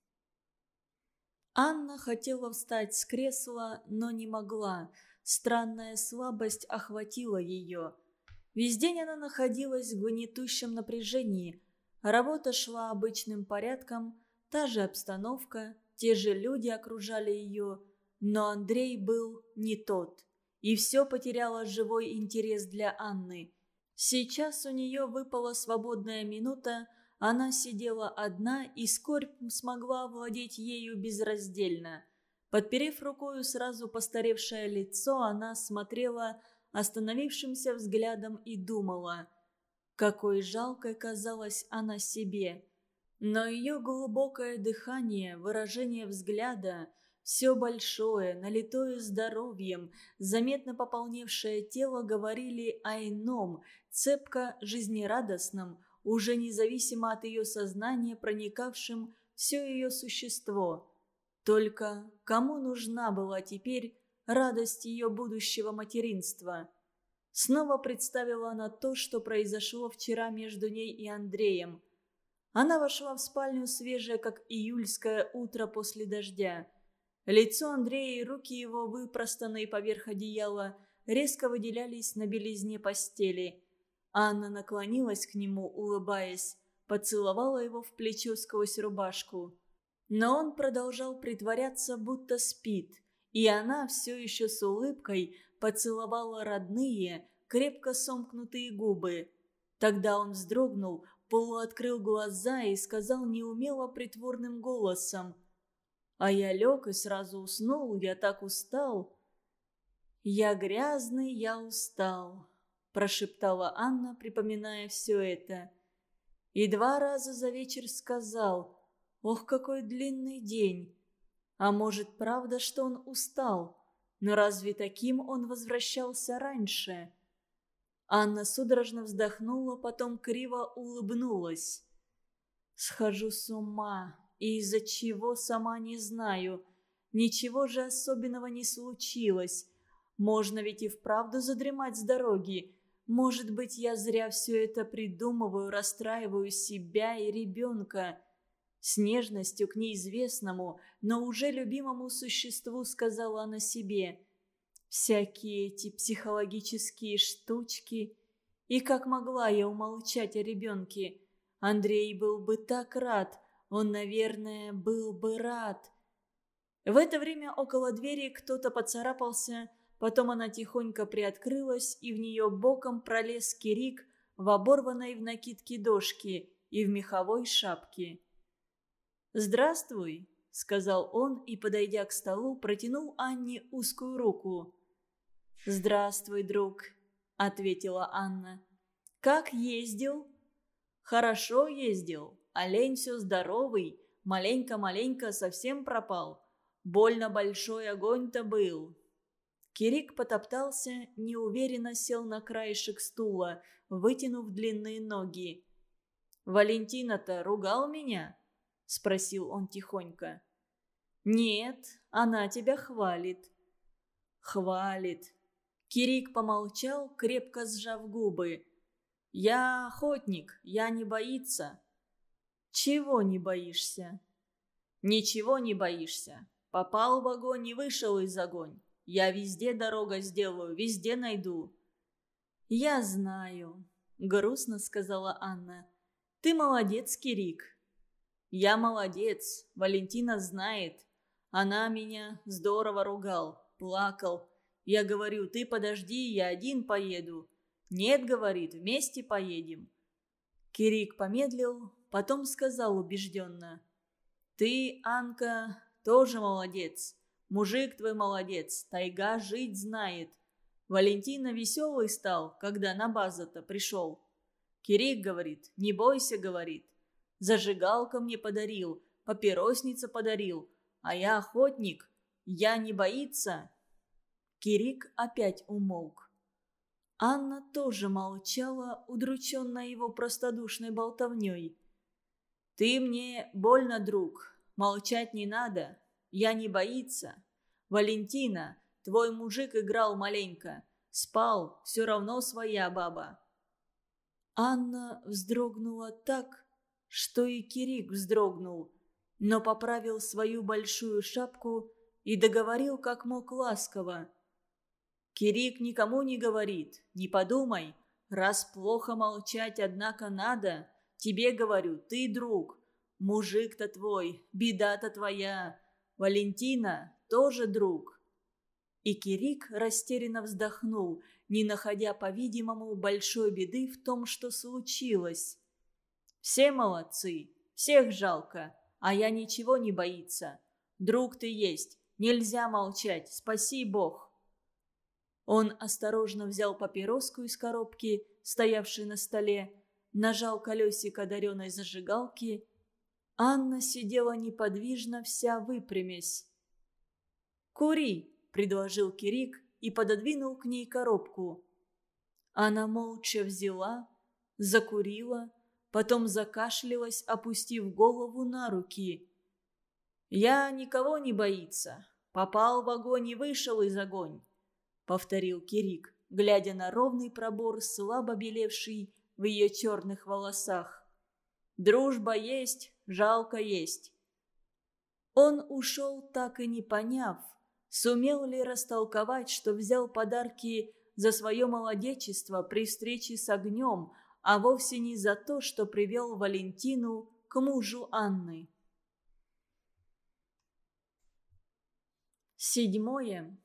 Анна хотела встать с кресла, но не могла. Странная слабость охватила ее. Весь день она находилась в гнетущем напряжении. Работа шла обычным порядком, та же обстановка, те же люди окружали ее, но Андрей был не тот, и все потеряло живой интерес для Анны. Сейчас у нее выпала свободная минута, она сидела одна, и скорбь смогла овладеть ею безраздельно. Подперев рукою сразу постаревшее лицо, она смотрела остановившимся взглядом и думала, какой жалкой казалась она себе. Но ее глубокое дыхание, выражение взгляда, все большое, налитое здоровьем, заметно пополневшее тело говорили о ином, цепко жизнерадостном, уже независимо от ее сознания, проникавшем все ее существо. Только кому нужна была теперь радость ее будущего материнства? Снова представила она то, что произошло вчера между ней и Андреем. Она вошла в спальню свежая, как июльское утро после дождя. Лицо Андрея и руки его, выпростанные поверх одеяла, резко выделялись на белизне постели. Анна наклонилась к нему, улыбаясь, поцеловала его в плечо сквозь рубашку. Но он продолжал притворяться, будто спит, и она все еще с улыбкой поцеловала родные, крепко сомкнутые губы. Тогда он вздрогнул, полуоткрыл глаза и сказал неумело притворным голосом: «А я лег и сразу уснул, я так устал». «Я грязный, я устал», – прошептала Анна, припоминая все это. И два раза за вечер сказал: «Ох, какой длинный день!» А может, правда, что он устал? Но разве таким он возвращался раньше? Анна судорожно вздохнула, потом криво улыбнулась. «Схожу с ума, и из-за чего, сама не знаю. Ничего же особенного не случилось. Можно ведь и вправду задремать с дороги. Может быть, я зря все это придумываю, расстраиваю себя и ребенка». С нежностью к неизвестному, но уже любимому существу сказала она себе: «Всякие эти психологические штучки. И как могла я умолчать о ребенке? Андрей был бы так рад, он, наверное, был бы рад». В это время около двери кто-то поцарапался, потом она тихонько приоткрылась, и в нее боком пролез Кирик в оборванной в накидке дошке и в меховой шапке. «Здравствуй», — сказал он и, подойдя к столу, протянул Анне узкую руку. «Здравствуй, друг», — ответила Анна. «Как ездил?» «Хорошо ездил. Олень все здоровый. Маленько-маленько совсем пропал. Больно большой огонь-то был». Кирик потоптался, неуверенно сел на краешек стула, вытянув длинные ноги. «Валентина-то ругал меня?» – спросил он тихонько. «Нет, она тебя хвалит». «Хвалит». Кирик помолчал, крепко сжав губы. «Я охотник, я не боится». «Чего не боишься?» «Ничего не боишься. Попал в огонь и вышел из огонь. Я везде дорога сделаю, везде найду». «Я знаю», – грустно сказала Анна. «Ты молодец, Кирик». «Я молодец, Валентина знает. Она меня здорово ругал, плакал. Я говорю: ты подожди, я один поеду. Нет, говорит, вместе поедем». Кирик помедлил, потом сказал убежденно: «Ты, Анка, тоже молодец. Мужик твой молодец, тайга жить знает. Валентина веселый стал, когда на базу-то пришел. Кирик говорит: не бойся, говорит. Зажигалка мне подарил, папиросница подарил, а я охотник. я не боится?» Кирик опять умолк. Анна тоже молчала, удрученная его простодушной болтовней. «Ты мне больно, друг, молчать не надо, я не боится. Валентина, твой мужик играл маленько, спал, все равно своя баба». Анна вздрогнула так, что и Кирик вздрогнул, но поправил свою большую шапку и договорил как мог ласково. «Кирик никому не говорит, не подумай. Раз плохо молчать, однако, надо. Тебе говорю, ты друг. Мужик-то твой, беда-то твоя. Валентина тоже друг». И Кирик растерянно вздохнул, не находя, по-видимому, большой беды в том, что случилось. «Все молодцы, всех жалко, а я ничего не боится. Друг ты есть, нельзя молчать, спаси Бог». Он осторожно взял папироску из коробки, стоявшей на столе, нажал колесико дареной зажигалки. Анна сидела неподвижно, вся выпрямясь. «Кури», — предложил Кирик и пододвинул к ней коробку. Она молча взяла, закурила, потом закашлялась, опустив голову на руки. «Я никого не боится. Попал в огонь и вышел из огонь», — повторил Кирик, глядя на ровный пробор, слабо белевший в ее черных волосах. «Дружба есть, жалко есть». Он ушел, так и не поняв, сумел ли растолковать, что взял подарки за свое молодечество при встрече с огнем, а вовсе не за то, что привел Валентину к мужу Анны. Седьмое.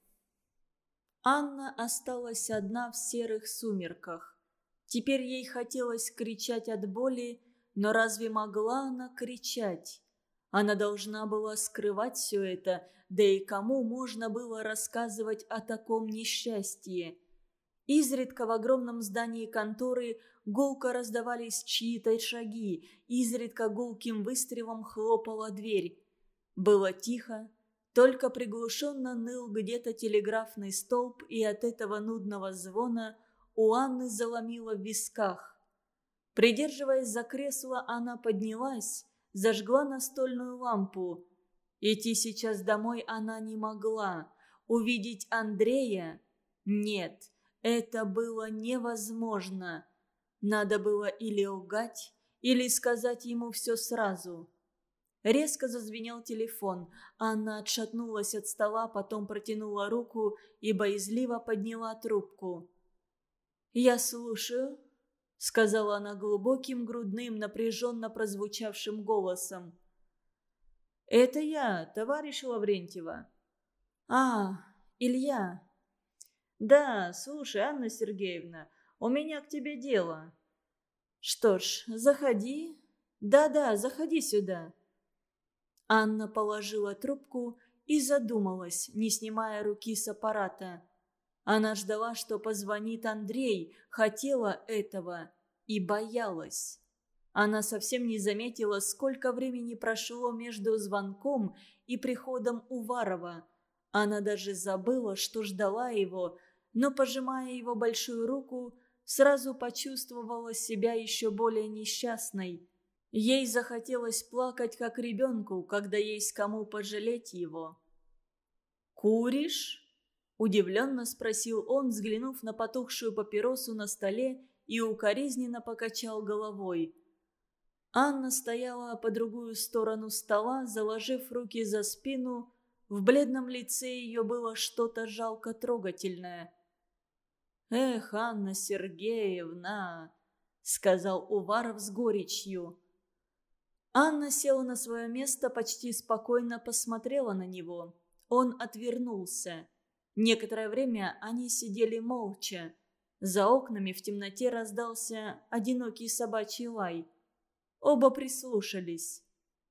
Анна осталась одна в серых сумерках. Теперь ей хотелось кричать от боли, но разве могла она кричать? Она должна была скрывать все это, да и кому можно было рассказывать о таком несчастье? Изредка в огромном здании конторы гулко раздавались чьи-то шаги, изредка гулким выстрелом хлопала дверь. Было тихо. Только приглушенно ныл где-то телеграфный столб, и от этого нудного звона у Анны заломило в висках. Придерживаясь за кресло, она поднялась, зажгла настольную лампу. Идти сейчас домой она не могла. Увидеть Андрея? Нет, это было невозможно. Надо было или лгать, или сказать ему все сразу. Резко зазвенел телефон. Анна отшатнулась от стола, потом протянула руку и боязливо подняла трубку. «Я слушаю», — сказала она глубоким, грудным, напряженно прозвучавшим голосом. «Это я, товарищ Лаврентьева». «А, Илья». «Да, слушай, Анна Сергеевна, у меня к тебе дело». «Что ж, заходи. Да-да, заходи сюда». Анна положила трубку и задумалась, не снимая руки с аппарата. Она ждала, что позвонит Андрей, хотела этого и боялась. Она совсем не заметила, сколько времени прошло между звонком и приходом Уварова. Она даже забыла, что ждала его, но, пожимая его большую руку, сразу почувствовала себя еще более несчастной. Ей захотелось плакать, как ребенку, когда есть кому пожалеть его. «Куришь?» – удивленно спросил он, взглянув на потухшую папиросу на столе, и укоризненно покачал головой. Анна стояла по другую сторону стола, заложив руки за спину. В бледном лице ее было что-то жалко трогательное. «Эх, Анна Сергеевна!» – сказал Уваров с горечью. Анна села на свое место, почти спокойно посмотрела на него. Он отвернулся. Некоторое время они сидели молча. За окнами в темноте раздался одинокий собачий лай. Оба прислушались.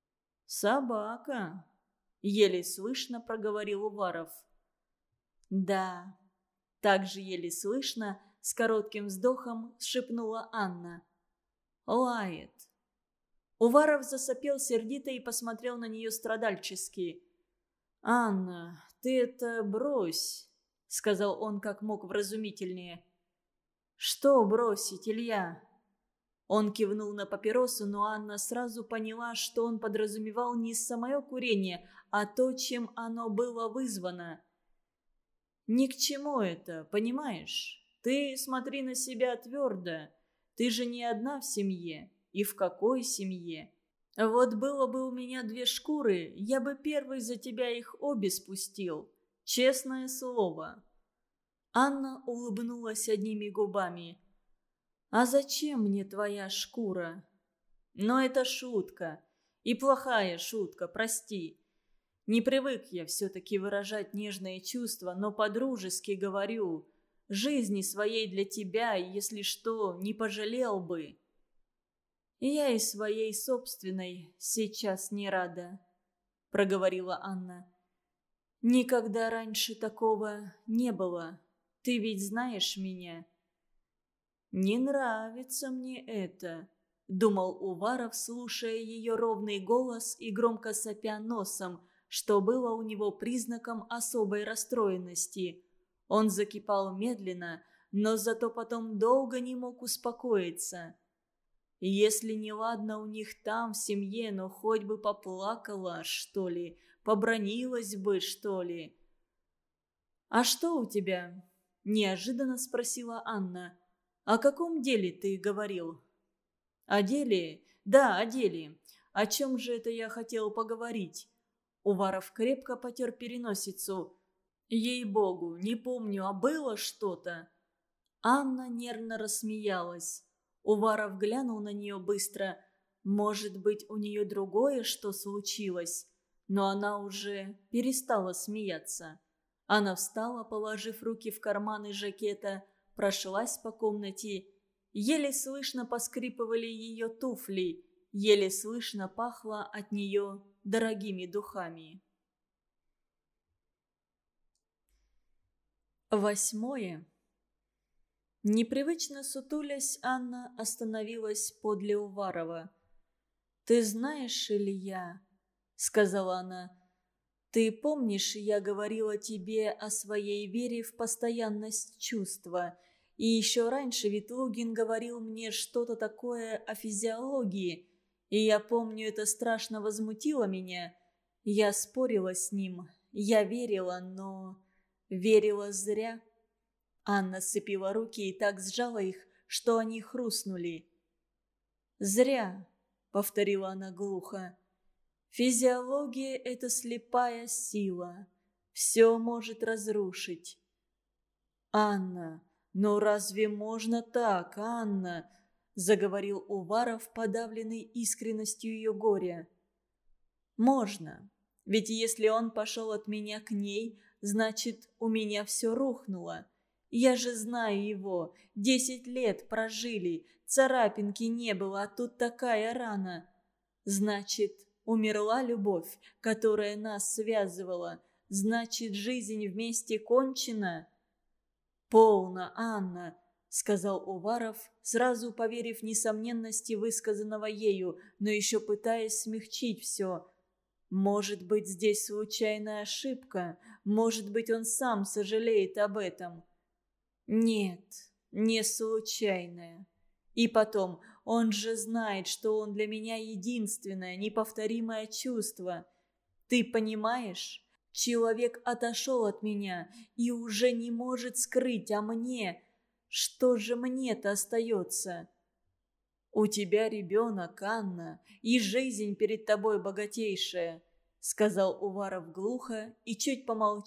«Собака», — еле слышно проговорил Уваров. «Да», — также еле слышно, с коротким вздохом шепнула Анна. «Лает». Уваров засопел сердито и посмотрел на нее страдальчески. «Анна, ты это брось», — сказал он как мог вразумительнее. «Что бросить, Илья?» Он кивнул на папиросу, но Анна сразу поняла, что он подразумевал не самое курение, а то, чем оно было вызвано. «Ни к чему это, понимаешь? Ты смотри на себя твердо. Ты же не одна в семье. И в какой семье? Вот было бы у меня две шкуры, я бы первый за тебя их обе спустил. Честное слово». Анна улыбнулась одними губами. «А зачем мне твоя шкура?» «Но это шутка. И плохая шутка, прости. Не привык я все-таки выражать нежные чувства, но по-дружески говорю. Жизни своей для тебя, если что, не пожалел бы». «Я и своей собственной сейчас не рада», — проговорила Анна. «Никогда раньше такого не было. Ты ведь знаешь меня». «Не нравится мне это», — думал Уваров, слушая ее ровный голос и громко сопя носом, что было у него признаком особой расстроенности. Он закипал медленно, но зато потом долго не мог успокоиться. Если неладно у них там, в семье, но хоть бы поплакала, что ли, побранилась бы, что ли. «А что у тебя?» – неожиданно спросила Анна. «О каком деле ты говорил?» «О деле? Да, о деле. О чем же это я хотел поговорить?» Уваров крепко потер переносицу. «Ей-богу, не помню, а было что-то?» Анна нервно рассмеялась. Уваров глянул на нее быстро. Может быть, у нее другое что случилось? Но она уже перестала смеяться. Она встала, положив руки в карманы жакета, прошлась по комнате. Еле слышно поскрипывали ее туфли, еле слышно пахло от нее дорогими духами. Восьмое. Непривычно сутулясь, Анна остановилась подле Уварова. «Ты знаешь, Илья, — сказала она, — ты помнишь, я говорила тебе о своей вере в постоянность чувства, и еще раньше Ветлугин говорил мне что-то такое о физиологии, и я помню, это страшно возмутило меня. Я спорила с ним, я верила, но верила зря». Анна сцепила руки и так сжала их, что они хрустнули. «Зря», — повторила она глухо. «Физиология — это слепая сила. Все может разрушить». «Анна, ну разве можно так, Анна?» — заговорил Уваров, подавленный искренностью ее горя. «Можно. Ведь если он пошел от меня к ней, значит, у меня все рухнуло. Я же знаю его. Десять лет прожили, царапинки не было, а тут такая рана. Значит, умерла любовь, которая нас связывала. Значит, жизнь вместе кончена». «Полно, Анна», — сказал Уваров, сразу поверив несомненности высказанного ею, но еще пытаясь смягчить все. «Может быть, здесь случайная ошибка, может быть, он сам сожалеет об этом». «Нет, не случайная. И потом, он же знает, что он для меня единственное, неповторимое чувство. Ты понимаешь? Человек отошел от меня и уже не может скрыть, а мне... Что же мне-то остается?» «У тебя ребенок, Анна, и жизнь перед тобой богатейшая», — сказал Уваров глухо и, чуть помолчав,